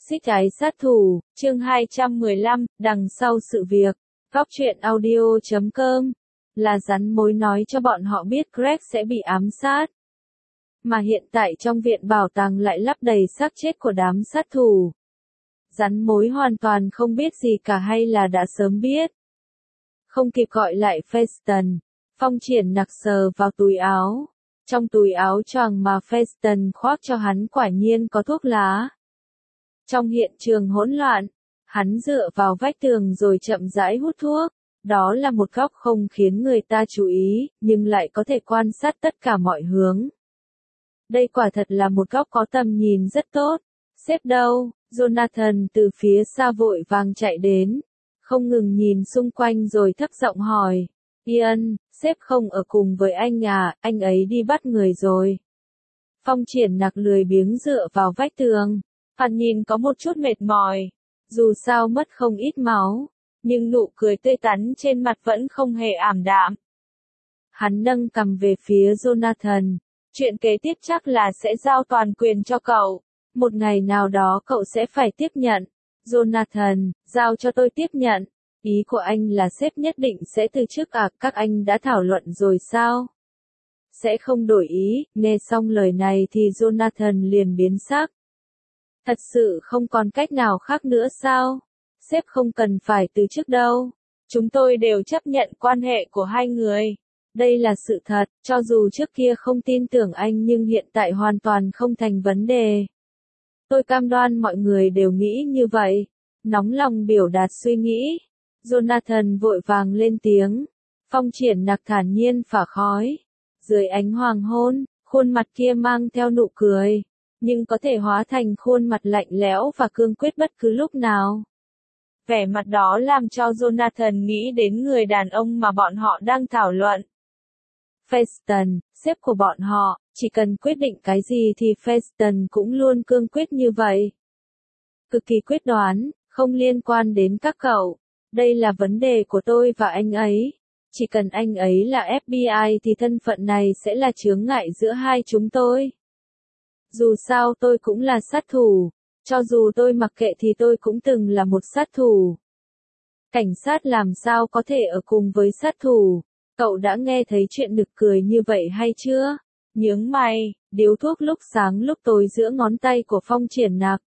Xích Ái Sát Thủ, chương 215, đằng sau sự việc. Góc truyện audio.com là rắn mối nói cho bọn họ biết Greg sẽ bị ám sát. Mà hiện tại trong viện bảo tàng lại lấp đầy xác chết của đám sát thủ. Rắn mối hoàn toàn không biết gì cả hay là đã sớm biết. Không kịp gọi lại Feston, Phong Triển nặc sờ vào túi áo. Trong túi áo choàng mà Feston khoác cho hắn quả nhiên có thuốc lá. Trong hiện trường hỗn loạn, hắn dựa vào vách tường rồi chậm rãi hút thuốc. Đó là một góc không khiến người ta chú ý, nhưng lại có thể quan sát tất cả mọi hướng. Đây quả thật là một góc có tầm nhìn rất tốt. Sếp đâu? Jonathan từ phía xa vội vàng chạy đến, không ngừng nhìn xung quanh rồi thấp giọng hỏi. Ian, sếp không ở cùng với anh à, anh ấy đi bắt người rồi. Phong Triển nặc lười biếng dựa vào vách tường. Hắn nhìn có một chút mệt mỏi. Dù sao mất không ít máu, nhưng nụ cười tươi tắn trên mặt vẫn không hề ảm đạm. Hắn nâng cằm về phía Jonathan. Chuyện kế tiếp chắc là sẽ giao toàn quyền cho cậu. Một ngày nào đó cậu sẽ phải tiếp nhận. Jonathan, giao cho tôi tiếp nhận. Ý của anh là sếp nhất định sẽ từ chức à, các anh đã thảo luận rồi sao? Sẽ không đổi ý. Nghe xong lời này thì Jonathan liền biến sắc. Thật sự không còn cách nào khác nữa sao? Sếp không cần phải từ chức đâu. Chúng tôi đều chấp nhận quan hệ của hai người. Đây là sự thật, cho dù trước kia không tin tưởng anh nhưng hiện tại hoàn toàn không thành vấn đề. Tôi cam đoan mọi người đều nghĩ như vậy. Nóng lòng biểu đạt suy nghĩ. Jonathan vội vàng lên tiếng. Phong Triển nặc thản nhiên phả khói. Dưới ánh hoàng hôn, khuôn mặt kia mang theo nụ cười, nhưng có thể hóa thành khuôn mặt lạnh lẽo và cương quyết bất cứ lúc nào. Vẻ mặt đó làm cho Jonathan nghĩ đến người đàn ông mà bọn họ đang thảo luận. Feston, sếp của bọn họ, chỉ cần quyết định cái gì thì Feston cũng luôn cương quyết như vậy. Cực kỳ quyết đoán, không liên quan đến các cậu. Đây là vấn đề của tôi và anh ấy. Chỉ cần anh ấy là FBI thì thân phận này sẽ là chướng ngại giữa hai chúng tôi. Dù sao tôi cũng là sát thủ. Cho dù tôi mặc kệ thì tôi cũng từng là một sát thủ. Cảnh sát làm sao có thể ở cùng với sát thủ? Cậu đã nghe thấy chuyện nực cười như vậy hay chưa? Nhướng mày, điếu thuốc lúc sáng lúc tối giữa ngón tay của Phong Triển nặc.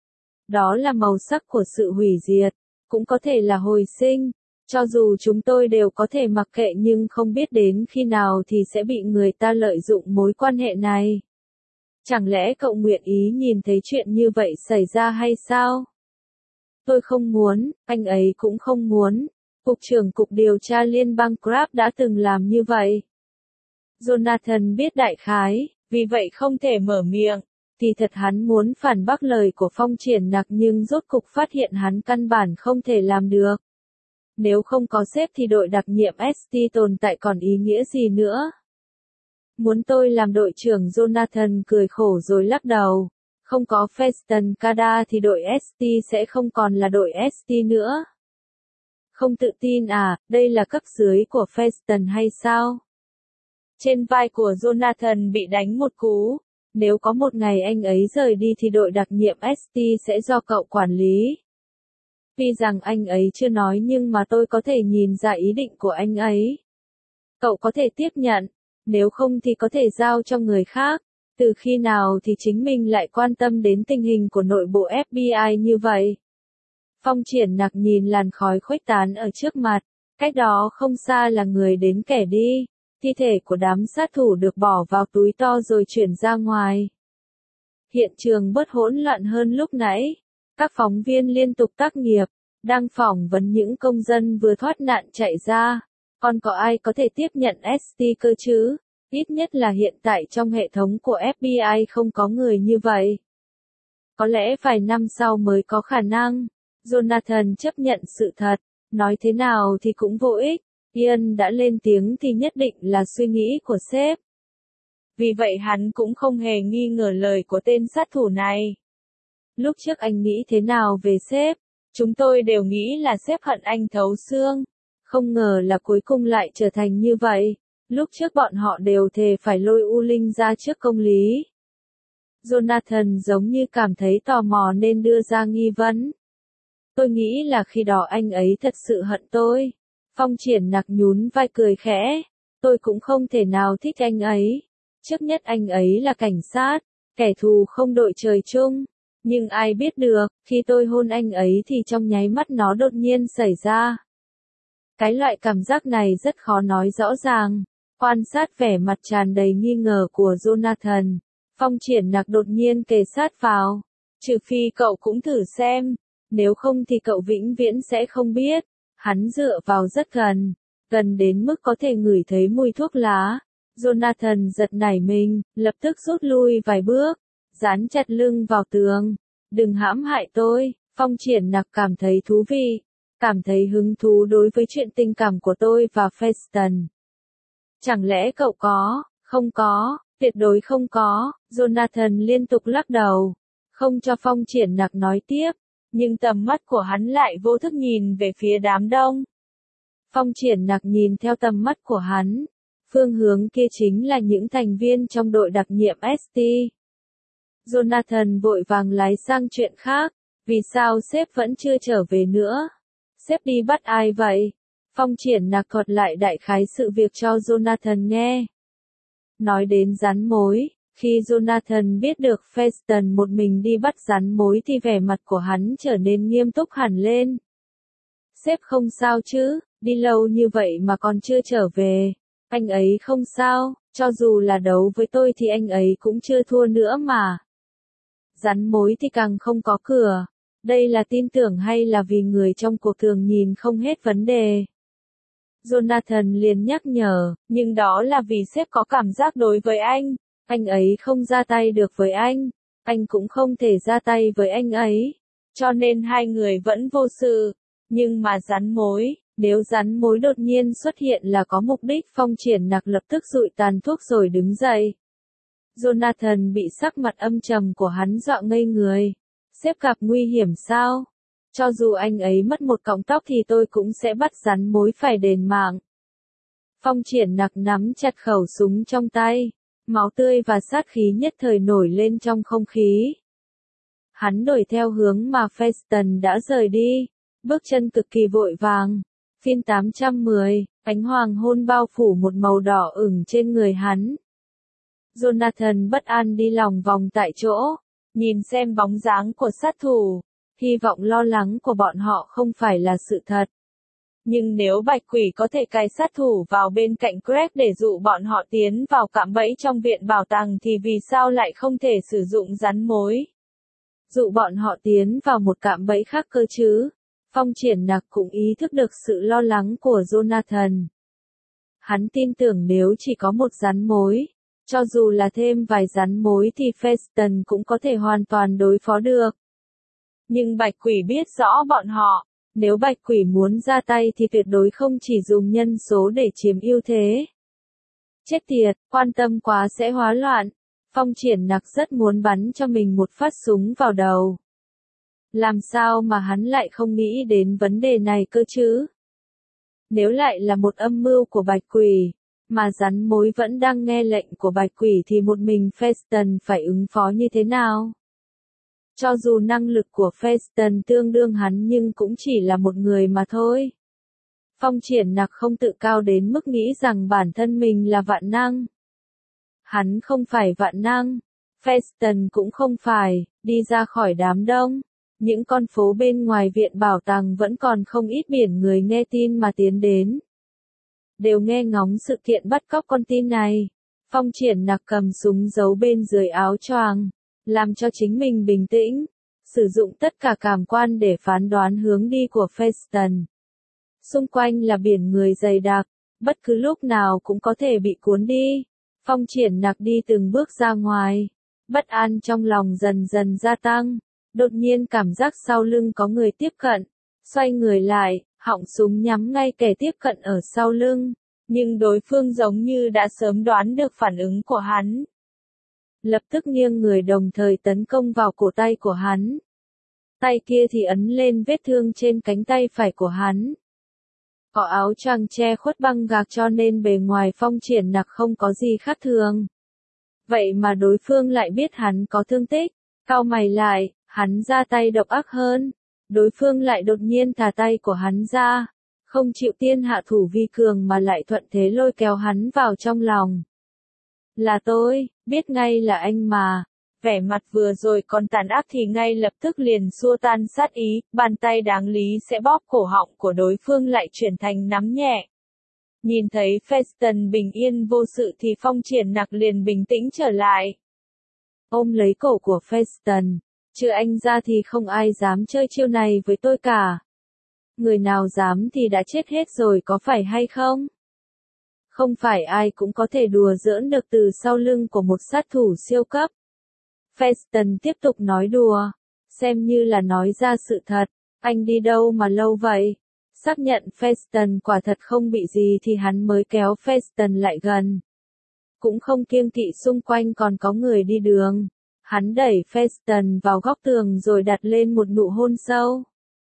Đó là màu sắc của sự hủy diệt, cũng có thể là hồi sinh. Cho dù chúng tôi đều có thể mặc kệ nhưng không biết đến khi nào thì sẽ bị người ta lợi dụng mối quan hệ này. Chẳng lẽ cậu nguyện ý nhìn thấy chuyện như vậy xảy ra hay sao? Tôi không muốn, anh ấy cũng không muốn. Cục trưởng Cục Điều tra Liên bang Grab đã từng làm như vậy. Jonathan biết đại khái, vì vậy không thể mở miệng. Thì thật hắn muốn phản bác lời của Phong Triển nặc nhưng rốt cục phát hiện hắn căn bản không thể làm được. Nếu không có sếp thì đội đặc nhiệm ST tồn tại còn ý nghĩa gì nữa? Muốn tôi làm đội trưởng? Jonathan cười khổ rồi lắc đầu. Không có Feston Kada thì đội ST sẽ không còn là đội ST nữa. Không tự tin à, đây là cấp dưới của Feston hay sao? Trên vai của Jonathan bị đánh một cú. Nếu có một ngày anh ấy rời đi thì đội đặc nhiệm ST sẽ do cậu quản lý. Tuy rằng anh ấy chưa nói nhưng mà tôi có thể nhìn ra ý định của anh ấy. Cậu có thể tiếp nhận, nếu không thì có thể giao cho người khác. Từ khi nào thì chính mình lại quan tâm đến tình hình của nội bộ FBI như vậy? Phong Triển nặc nhìn làn khói khuếch tán ở trước mặt, cách đó không xa là người đến kẻ đi. Thi thể của đám sát thủ được bỏ vào túi to rồi chuyển ra ngoài. Hiện trường bớt hỗn loạn hơn lúc nãy. Các phóng viên liên tục tác nghiệp, đang phỏng vấn những công dân vừa thoát nạn chạy ra. Còn có ai có thể tiếp nhận ST cơ chứ? Ít nhất là hiện tại trong hệ thống của FBI không có người như vậy. Có lẽ vài năm sau mới có khả năng. Jonathan chấp nhận sự thật, nói thế nào thì cũng vô ích. Ian đã lên tiếng thì nhất định là suy nghĩ của sếp. Vì vậy hắn cũng không hề nghi ngờ lời của tên sát thủ này. Lúc trước anh nghĩ thế nào về sếp? Chúng tôi đều nghĩ là sếp hận anh thấu xương. Không ngờ là cuối cùng lại trở thành như vậy. Lúc trước bọn họ đều thề phải lôi U Linh ra trước công lý. Jonathan giống như cảm thấy tò mò nên đưa ra nghi vấn. Tôi nghĩ là khi đó anh ấy thật sự hận tôi. Phong Triển Nặc nhún vai cười khẽ. Tôi cũng không thể nào thích anh ấy. Trước nhất anh ấy là cảnh sát, kẻ thù không đội trời chung. Nhưng ai biết được, khi tôi hôn anh ấy thì trong nháy mắt nó đột nhiên xảy ra. Cái loại cảm giác này rất khó nói rõ ràng. Quan sát vẻ mặt tràn đầy nghi ngờ của Jonathan, Phong Triển Nặc đột nhiên kề sát vào. Trừ phi cậu cũng thử xem, nếu không thì cậu vĩnh viễn sẽ không biết. Hắn dựa vào rất gần, gần đến mức có thể ngửi thấy mùi thuốc lá. Jonathan giật nảy mình, lập tức rút lui vài bước, dán chặt lưng vào tường. Đừng hãm hại tôi. Phong Triển Nặc cảm thấy thú vị, cảm thấy hứng thú đối với chuyện tình cảm của tôi và Feston. Chẳng lẽ cậu có? Không có, tuyệt đối không có. Jonathan liên tục lắc đầu, không cho Phong Triển Nặc nói tiếp, nhưng tầm mắt của hắn lại vô thức nhìn về phía đám đông. Phong Triển Nặc nhìn theo tầm mắt của hắn, phương hướng kia chính là những thành viên trong đội đặc nhiệm ST. Jonathan vội vàng lái sang chuyện khác, vì sao sếp vẫn chưa trở về nữa? Sếp đi bắt ai vậy? Phong Triển Nặc thuật lại đại khái sự việc cho Jonathan nghe. Nói đến rắn mối, khi Jonathan biết được Feston một mình đi bắt rắn mối thì vẻ mặt của hắn trở nên nghiêm túc hẳn lên. Sếp không sao chứ, đi lâu như vậy mà còn chưa trở về. Anh ấy không sao, cho dù là đấu với tôi thì anh ấy cũng chưa thua nữa mà. Rắn mối thì càng không có cửa. Đây là tin tưởng hay là vì người trong cuộc thường nhìn không hết vấn đề? Jonathan liền nhắc nhở, nhưng đó là vì sếp có cảm giác đối với anh ấy không ra tay được với anh cũng không thể ra tay với anh ấy, cho nên hai người vẫn vô sự. Nhưng mà rắn mối, nếu rắn mối đột nhiên xuất hiện là có mục đích. Phong Triển Nặc lập tức dụi tàn thuốc rồi đứng dậy. Jonathan bị sắc mặt âm trầm của hắn dọa ngây người. Sếp gặp nguy hiểm sao? Cho dù anh ấy mất một cọng tóc thì tôi cũng sẽ bắt rắn mối phải đền mạng. Phong Triển Nặc nắm chặt khẩu súng trong tay. Máu tươi và sát khí nhất thời nổi lên trong không khí. Hắn đuổi theo hướng mà Feston đã rời đi. Bước chân cực kỳ vội vàng. Phiên 810, ánh hoàng hôn bao phủ một màu đỏ ửng trên người hắn. Jonathan bất an đi lòng vòng tại chỗ, nhìn xem bóng dáng của sát thủ, hy vọng lo lắng của bọn họ không phải là sự thật. Nhưng nếu Bạch Quỷ có thể cài sát thủ vào bên cạnh Greg để dụ bọn họ tiến vào cạm bẫy trong viện bảo tàng thì vì sao lại không thể sử dụng rắn mối? Dụ bọn họ tiến vào một cạm bẫy khác cơ chứ? Phong Triển Nặc cũng ý thức được sự lo lắng của Jonathan. Hắn tin tưởng nếu chỉ có một rắn mối, cho dù là thêm vài rắn mối thì Feston cũng có thể hoàn toàn đối phó được. Nhưng Bạch Quỷ biết rõ bọn họ, nếu Bạch Quỷ muốn ra tay thì tuyệt đối không chỉ dùng nhân số để chiếm ưu thế. Chết tiệt, quan tâm quá sẽ hóa loạn. Phong Triển Nặc rất muốn bắn cho mình một phát súng vào đầu. Làm sao mà hắn lại không nghĩ đến vấn đề này cơ chứ? Nếu lại là một âm mưu của Bạch Quỷ, mà rắn mối vẫn đang nghe lệnh của Bạch Quỷ thì một mình Feston phải ứng phó như thế nào? Cho dù năng lực của Feston tương đương hắn nhưng cũng chỉ là một người mà thôi. Phong Triển Nặc không tự cao đến mức nghĩ rằng bản thân mình là vạn năng. Hắn không phải vạn năng. Feston cũng không phải. Đi ra khỏi đám đông. Những con phố bên ngoài viện bảo tàng vẫn còn không ít biển người nghe tin mà tiến đến. Đều nghe ngóng sự kiện bắt cóc con tin này. Phong Triển Nặc cầm súng giấu bên dưới áo choàng, làm cho chính mình bình tĩnh, sử dụng tất cả cảm quan để phán đoán hướng đi của Feston. Xung quanh là biển người dày đặc, bất cứ lúc nào cũng có thể bị cuốn đi. Phong Triển Nặc đi từng bước ra ngoài, bất an trong lòng dần dần gia tăng, đột nhiên cảm giác sau lưng có người tiếp cận, xoay người lại, họng súng nhắm ngay kẻ tiếp cận ở sau lưng, nhưng đối phương giống như đã sớm đoán được phản ứng của hắn. Lập tức nghiêng người đồng thời tấn công vào cổ tay của hắn. Tay kia thì ấn lên vết thương trên cánh tay phải của hắn. Có áo choàng che khuất băng gạc cho nên bề ngoài Phong Triển Nặc không có gì khác thường. Vậy mà đối phương lại biết hắn có thương tích. Cau mày lại, hắn ra tay độc ác hơn. Đối phương lại đột nhiên thả tay của hắn ra. Không chịu tiên hạ thủ vi cường mà lại thuận thế lôi kéo hắn vào trong lòng. Là tôi, biết ngay là anh mà. Vẻ mặt vừa rồi còn tàn ác thì ngay lập tức liền xua tan sát ý, bàn tay đáng lý sẽ bóp cổ họng của đối phương lại chuyển thành nắm nhẹ. Nhìn thấy Feston bình yên vô sự thì Phong Triển Nặc liền bình tĩnh trở lại. Ôm lấy cổ của Feston, trừ anh ra thì không ai dám chơi chiêu này với tôi cả. Người nào dám thì đã chết hết rồi có phải hay không? Không phải ai cũng có thể đùa giỡn được từ sau lưng của một sát thủ siêu cấp. Feston tiếp tục nói đùa, xem như là nói ra sự thật, anh đi đâu mà lâu vậy? Xác nhận Feston quả thật không bị gì thì hắn mới kéo Feston lại gần. Cũng không kiêng kỵ xung quanh còn có người đi đường. Hắn đẩy Feston vào góc tường rồi đặt lên một nụ hôn sâu.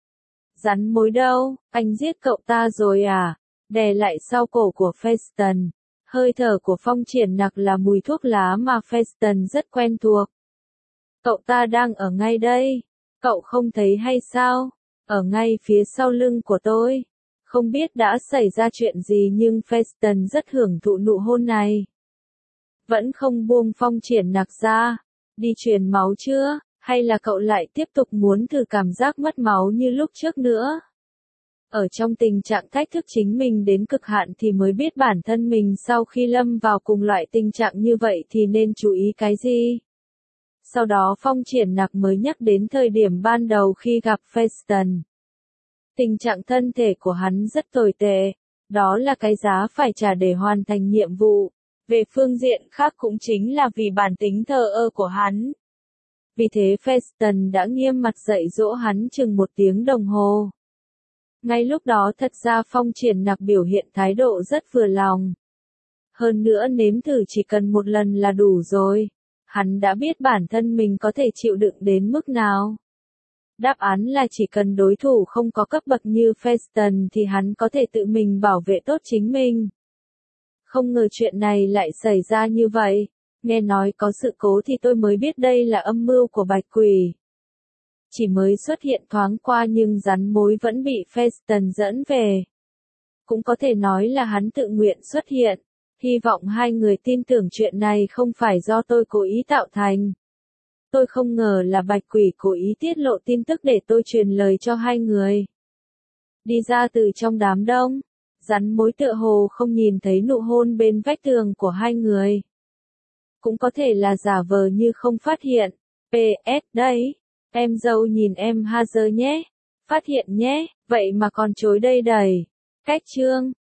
Rắn mối đâu, anh giết cậu ta rồi à? Đè lại sau cổ của Feston. Hơi thở của Phong Triển Nặc là mùi thuốc lá mà Feston rất quen thuộc. Cậu ta đang ở ngay đây. Cậu không thấy hay sao? Ở ngay phía sau lưng của tôi. Không biết đã xảy ra chuyện gì nhưng Feston rất hưởng thụ nụ hôn này. Vẫn không buông Phong Triển Nặc ra. Đi truyền máu chưa? Hay là cậu lại tiếp tục muốn thử cảm giác mất máu như lúc trước nữa? Ở trong tình trạng thách thức chính mình đến cực hạn thì mới biết bản thân mình sau khi lâm vào cùng loại tình trạng như vậy thì nên chú ý cái gì. Sau đó Phong Triển Nặc mới nhắc đến thời điểm ban đầu khi gặp Feston. Tình trạng thân thể của hắn rất tồi tệ, đó là cái giá phải trả để hoàn thành nhiệm vụ. Về phương diện khác cũng chính là vì bản tính thờ ơ của hắn. Vì thế Feston đã nghiêm mặt dạy dỗ hắn chừng 1 tiếng đồng hồ. Ngay lúc đó thật ra Phong Triển Nặc biểu hiện thái độ rất vừa lòng. Hơn nữa nếm thử chỉ cần 1 lần là đủ rồi. Hắn đã biết bản thân mình có thể chịu đựng đến mức nào. Đáp án là chỉ cần đối thủ không có cấp bậc như Feston thì hắn có thể tự mình bảo vệ tốt chính mình. Không ngờ chuyện này lại xảy ra như vậy. Nghe nói có sự cố thì tôi mới biết đây là âm mưu của Bạch Quỷ. Chỉ mới xuất hiện thoáng qua nhưng rắn mối vẫn bị Feston dẫn về. Cũng có thể nói là hắn tự nguyện xuất hiện. Hy vọng hai người tin tưởng chuyện này không phải do tôi cố ý tạo thành. Tôi không ngờ là Bạch Quỷ cố ý tiết lộ tin tức để tôi truyền lời cho hai người. Đi ra từ trong đám đông, rắn mối tựa hồ không nhìn thấy nụ hôn bên vách tường của hai người. Cũng có thể là giả vờ như không phát hiện. PS đấy, em dâu nhìn em ha giờ nhé. Phát hiện nhé, vậy mà còn chối đây đầy. Cách chương